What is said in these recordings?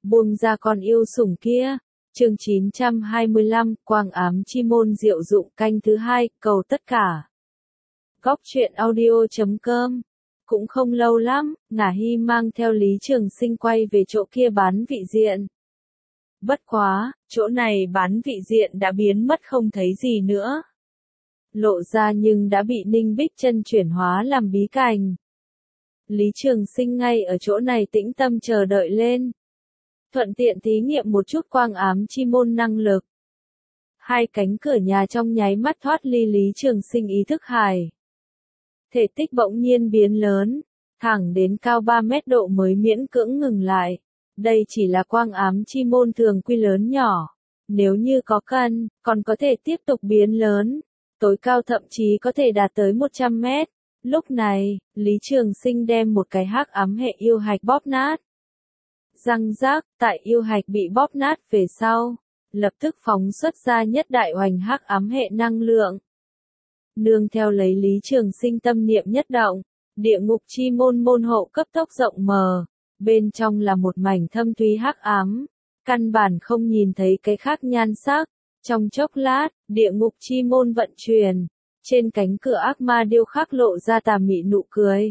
buông ra con yêu sủng kia. Chương 925, Quang ám chi môn diệu dụng canh thứ 2, cầu tất cả. Góc truyện audio.com. Cũng không lâu lắm, Ngả Hy mang theo Lý Trường Sinh quay về chỗ kia bán vị diện. Bất quá, chỗ này bán vị diện đã biến mất không thấy gì nữa. Lộ ra nhưng đã bị Ninh Bích Chân chuyển hóa làm bí cảnh. Lý Trường Sinh ngay ở chỗ này tĩnh tâm chờ đợi lên. Thuận tiện thí nghiệm một chút quang ám chi môn năng lực. Hai cánh cửa nhà trong nháy mắt thoát ly Lý Trường Sinh ý thức hải. Thể tích bỗng nhiên biến lớn, thẳng đến cao 3 mét độ mới miễn cưỡng ngừng lại. Đây chỉ là quang ám chi môn thường quy lớn nhỏ. Nếu như có cần, còn có thể tiếp tục biến lớn. Tối cao thậm chí có thể đạt tới 100 mét. Lúc này, Lý Trường Sinh đem một cái hắc ám hệ yêu hạch bóp nát. Răng rác, tại yêu hạch bị bóp nát về sau, lập tức phóng xuất ra nhất đại hoành hắc ám hệ năng lượng. Nương theo lấy Lý Trường Sinh tâm niệm nhất động, địa ngục chi môn môn hộ cấp tốc rộng mở, bên trong là một mảnh thâm thúy hắc ám, căn bản không nhìn thấy cái khác nhan sắc. Trong chốc lát, địa ngục chi môn vận chuyển, trên cánh cửa ác ma điêu khắc lộ ra tà mị nụ cười.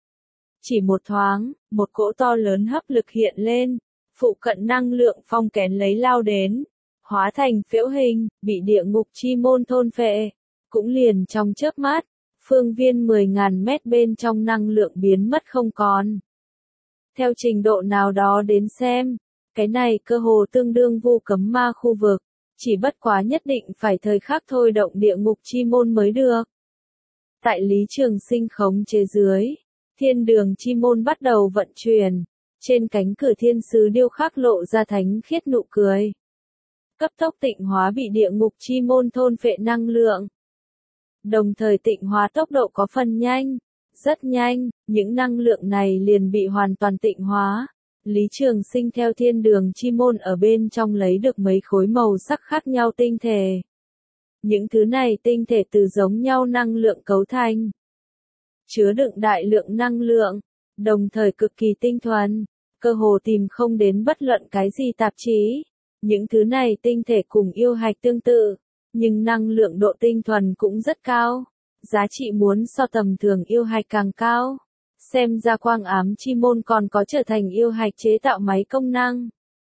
Chỉ một thoáng, một cỗ to lớn hấp lực hiện lên, phụ cận năng lượng phong kén lấy lao đến, hóa thành phễu hình, bị địa ngục chi môn thôn phệ. Cũng liền trong chớp mắt, phương viên 10.000 mét bên trong năng lượng biến mất không còn. Theo trình độ nào đó đến xem, cái này cơ hồ tương đương vu cấm ma khu vực, chỉ bất quá nhất định phải thời khắc thôi động địa ngục chi môn mới được. Tại Lý Trường Sinh khống chế dưới, thiên đường chi môn bắt đầu vận chuyển, trên cánh cửa thiên sứ điêu khắc lộ ra thánh khiết nụ cười. Cấp tốc tịnh hóa bị địa ngục chi môn thôn phệ năng lượng. Đồng thời tịnh hóa tốc độ có phần nhanh, rất nhanh, những năng lượng này liền bị hoàn toàn tịnh hóa. Lý Trường Sinh theo thiên đường chi môn ở bên trong lấy được mấy khối màu sắc khác nhau tinh thể. Những thứ này tinh thể từ giống nhau năng lượng cấu thành, chứa đựng đại lượng năng lượng, đồng thời cực kỳ tinh thuần, cơ hồ tìm không đến bất luận cái gì tạp chí. Những thứ này tinh thể cùng yêu hạch tương tự, nhưng năng lượng độ tinh thuần cũng rất cao, giá trị muốn so tầm thường yêu hạch càng cao. Xem ra quang ám chi môn còn có trở thành yêu hạch chế tạo máy công năng.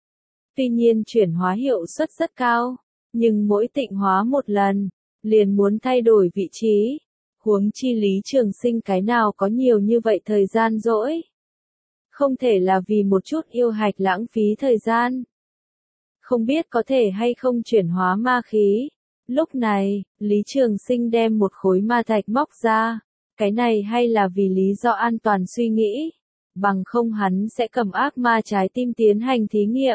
Tuy nhiên chuyển hóa hiệu suất rất cao, nhưng mỗi tịnh hóa một lần, liền muốn thay đổi vị trí. Huống chi Lý Trường Sinh cái nào có nhiều như vậy thời gian rỗi. Không thể là vì một chút yêu hạch lãng phí thời gian. Không biết có thể hay không chuyển hóa ma khí. Lúc này, Lý Trường Sinh đem một khối ma thạch móc ra. Cái này hay là vì lý do an toàn suy nghĩ. Bằng không hắn sẽ cầm ác ma trái tim tiến hành thí nghiệm.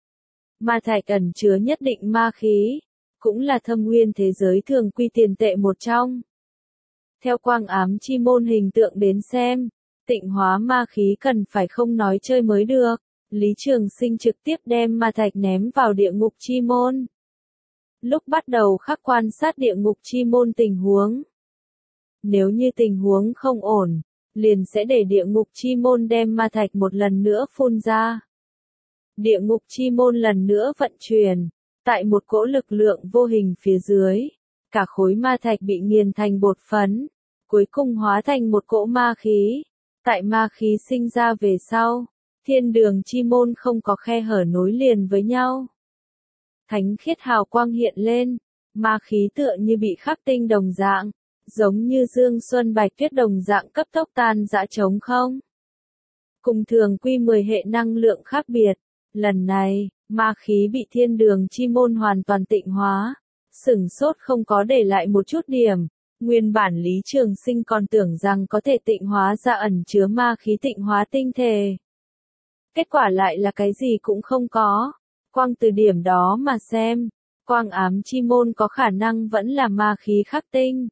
Ma thạch ẩn chứa nhất định ma khí, cũng là thâm nguyên thế giới thường quy tiền tệ một trong. Theo quang ám chi môn hình tượng đến xem, tịnh hóa ma khí cần phải không nói chơi mới được. Lý Trường Sinh trực tiếp đem ma thạch ném vào địa ngục chi môn. Lúc bắt đầu khắc quan sát địa ngục chi môn tình huống. Nếu như tình huống không ổn, liền sẽ để địa ngục chi môn đem ma thạch một lần nữa phun ra. Địa ngục chi môn lần nữa vận chuyển, tại một cỗ lực lượng vô hình phía dưới, cả khối ma thạch bị nghiền thành bột phấn, cuối cùng hóa thành một cỗ ma khí. Tại ma khí sinh ra về sau, thiên đường chi môn không có khe hở nối liền với nhau. Thánh khiết hào quang hiện lên, ma khí tựa như bị khắc tinh đồng dạng, giống như dương xuân bạch tuyết đồng dạng cấp tốc tan rã trống không. Cùng thường quy 10 hệ năng lượng khác biệt, lần này, ma khí bị thiên đường chi môn hoàn toàn tịnh hóa, sửng sốt không có để lại một chút điểm. Nguyên bản Lý Trường Sinh còn tưởng rằng có thể tịnh hóa ra ẩn chứa ma khí tịnh hóa tinh thể. Kết quả lại là cái gì cũng không có. Quang từ điểm đó mà xem, quang ám chi môn có khả năng vẫn là ma khí khắc tinh.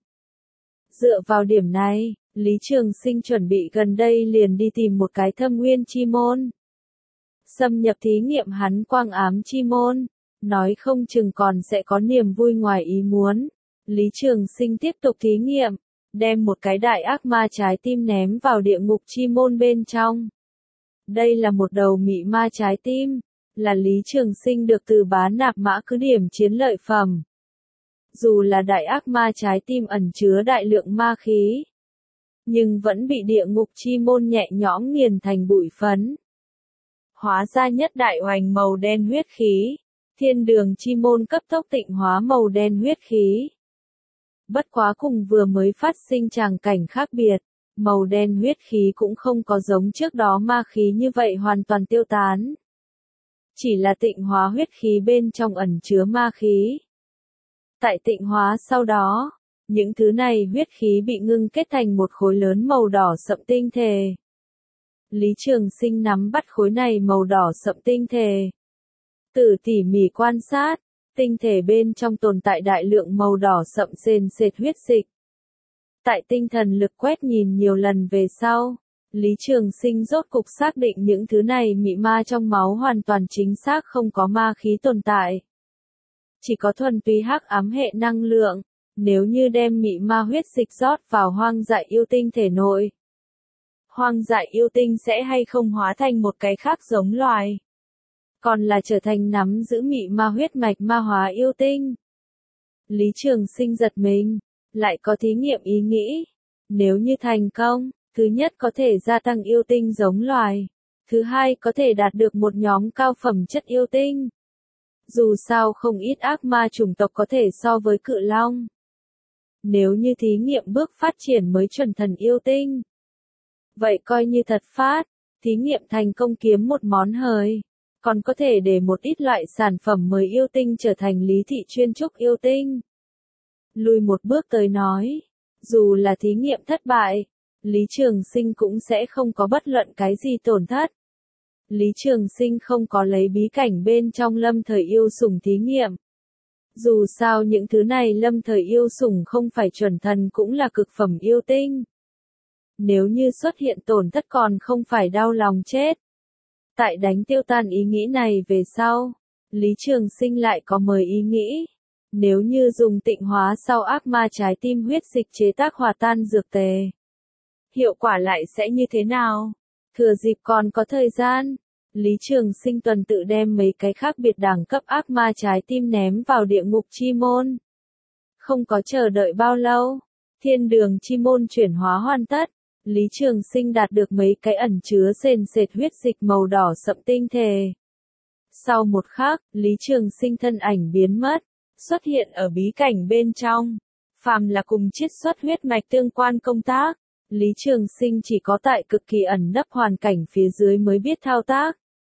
Dựa vào điểm này, Lý Trường Sinh chuẩn bị gần đây liền đi tìm một cái thâm nguyên chi môn. Xâm nhập thí nghiệm hắn quang ám chi môn, nói không chừng còn sẽ có niềm vui ngoài ý muốn. Lý Trường Sinh tiếp tục thí nghiệm, đem một cái đại ác ma trái tim ném vào địa ngục chi môn bên trong. Đây là một đầu mị ma trái tim, là Lý Trường Sinh được từ Bá Nạp Mã cứ điểm chiến lợi phẩm. Dù là đại ác ma trái tim ẩn chứa đại lượng ma khí, nhưng vẫn bị địa ngục chi môn nhẹ nhõm nghiền thành bụi phấn. Hóa ra nhất đại oành màu đen huyết khí, thiên đường chi môn cấp tốc tịnh hóa màu đen huyết khí. Bất quá cùng vừa mới phát sinh tràng cảnh khác biệt, màu đen huyết khí cũng không có giống trước đó ma khí như vậy hoàn toàn tiêu tán. Chỉ là tịnh hóa huyết khí bên trong ẩn chứa ma khí. Tại tịnh hóa sau đó, những thứ này huyết khí bị ngưng kết thành một khối lớn màu đỏ sậm tinh thể. Lý Trường Sinh nắm bắt khối này màu đỏ sậm tinh thể. Từ tỉ mỉ quan sát, tinh thể bên trong tồn tại đại lượng màu đỏ sậm sền sệt huyết dịch. Tại tinh thần lực quét nhìn nhiều lần về sau, Lý Trường Sinh rốt cục xác định những thứ này mị ma trong máu hoàn toàn chính xác không có ma khí tồn tại. Chỉ có thuần túy hắc ám hệ năng lượng, nếu như đem mị ma huyết dịch rót vào hoang dại yêu tinh thể nội. Hoang dại yêu tinh sẽ hay không hóa thành một cái khác giống loài. Còn là trở thành nắm giữ mị ma huyết mạch ma hóa yêu tinh. Lý Trường Sinh giật mình, lại có thí nghiệm ý nghĩ. Nếu như thành công, thứ nhất có thể gia tăng yêu tinh giống loài. Thứ hai có thể đạt được một nhóm cao phẩm chất yêu tinh. Dù sao không ít ác ma chủng tộc có thể so với cự long. Nếu như thí nghiệm bước phát triển mới chuẩn thần yêu tinh, vậy coi như thật phát, thí nghiệm thành công kiếm một món hời, còn có thể để một ít loại sản phẩm mới yêu tinh trở thành lý thị chuyên trúc yêu tinh. Lùi một bước tới nói, dù là thí nghiệm thất bại, Lý Trường Sinh cũng sẽ không có bất luận cái gì tổn thất. Lý Trường Sinh không có lấy bí cảnh bên trong lâm thời yêu sủng thí nghiệm. Dù sao những thứ này lâm thời yêu sủng không phải chuẩn thần cũng là cực phẩm yêu tinh. Nếu như xuất hiện tổn thất còn không phải đau lòng chết. Tại đánh tiêu tan ý nghĩ này về sau, Lý Trường Sinh lại có mời ý nghĩ. Nếu như dùng tịnh hóa sau ác ma trái tim huyết dịch chế tác hòa tan dược tề, hiệu quả lại sẽ như thế nào? Thừa dịp còn có thời gian, Lý Trường Sinh tuần tự đem mấy cái khác biệt đẳng cấp ác ma trái tim ném vào địa ngục chi môn. Không có chờ đợi bao lâu, thiên đường chi môn chuyển hóa hoàn tất, Lý Trường Sinh đạt được mấy cái ẩn chứa sền sệt huyết dịch màu đỏ sậm tinh thể. Sau một khắc, Lý Trường Sinh thân ảnh biến mất, xuất hiện ở bí cảnh bên trong. Phàm là cùng chiết xuất huyết mạch tương quan công tác, Lý Trường Sinh chỉ có tại cực kỳ ẩn nấp hoàn cảnh phía dưới mới biết thao tác.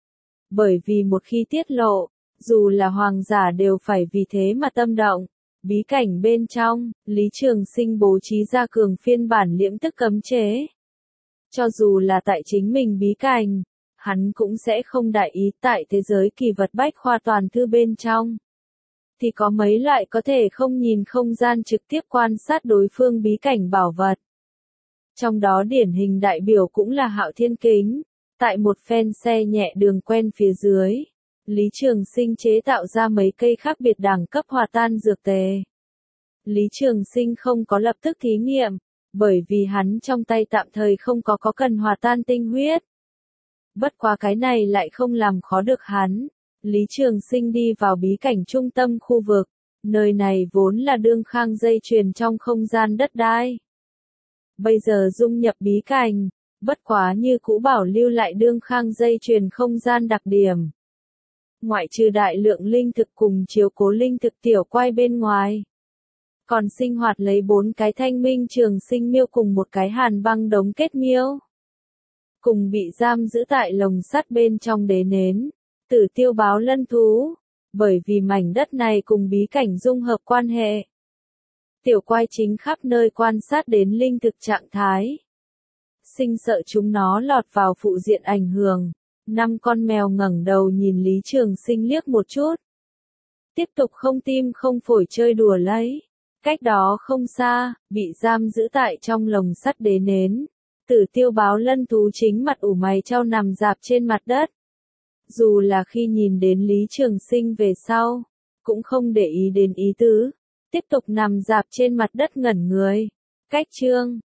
Bởi vì một khi tiết lộ, dù là hoàng giả đều phải vì thế mà tâm động. Bí cảnh bên trong, Lý Trường Sinh bố trí ra cường phiên bản liễm tức cấm chế. Cho dù là tại chính mình bí cảnh, hắn cũng sẽ không đại ý tại thế giới kỳ vật bách khoa toàn thư bên trong. Thì có mấy loại có thể không nhìn không gian trực tiếp quan sát đối phương bí cảnh bảo vật. Trong đó điển hình đại biểu cũng là Hạo Thiên Kính. Tại một phen xe nhẹ đường quen phía dưới, Lý Trường Sinh chế tạo ra mấy cây khác biệt đẳng cấp hòa tan dược tề. Lý Trường Sinh không có lập tức thí nghiệm, bởi vì hắn trong tay tạm thời không có cần hòa tan tinh huyết. Bất quá cái này lại không làm khó được hắn. Lý Trường Sinh đi vào bí cảnh trung tâm khu vực, nơi này vốn là đương khang dây chuyền trong không gian đất đai. Bây giờ dung nhập bí cảnh, bất quá như cũ bảo lưu lại đương khang dây chuyền không gian đặc điểm. Ngoại trừ đại lượng linh thực cùng chiếu cố linh thực tiểu quay bên ngoài, còn sinh hoạt lấy 4 cái thanh minh trường sinh miêu cùng một cái hàn băng đống kết miêu. Cùng bị giam giữ tại lồng sắt bên trong đế nến, Tử Tiêu báo lân thú, bởi vì mảnh đất này cùng bí cảnh dung hợp quan hệ. Tiểu quay chính khắp nơi quan sát đến linh thực trạng thái. Sinh sợ chúng nó lọt vào phụ diện ảnh hưởng. 5 con mèo ngẩng đầu nhìn Lý Trường Sinh liếc một chút. Tiếp tục không tim không phổi chơi đùa lấy. Cách đó không xa, bị giam giữ tại trong lồng sắt đế nến. Tử Tiêu báo lân thú chính mặt ủ mày chau nằm rạp trên mặt đất. Dù là khi nhìn đến Lý Trường Sinh về sau, cũng không để ý đến ý tứ. Tiếp tục nằm rạp trên mặt đất ngẩn người. Cách chương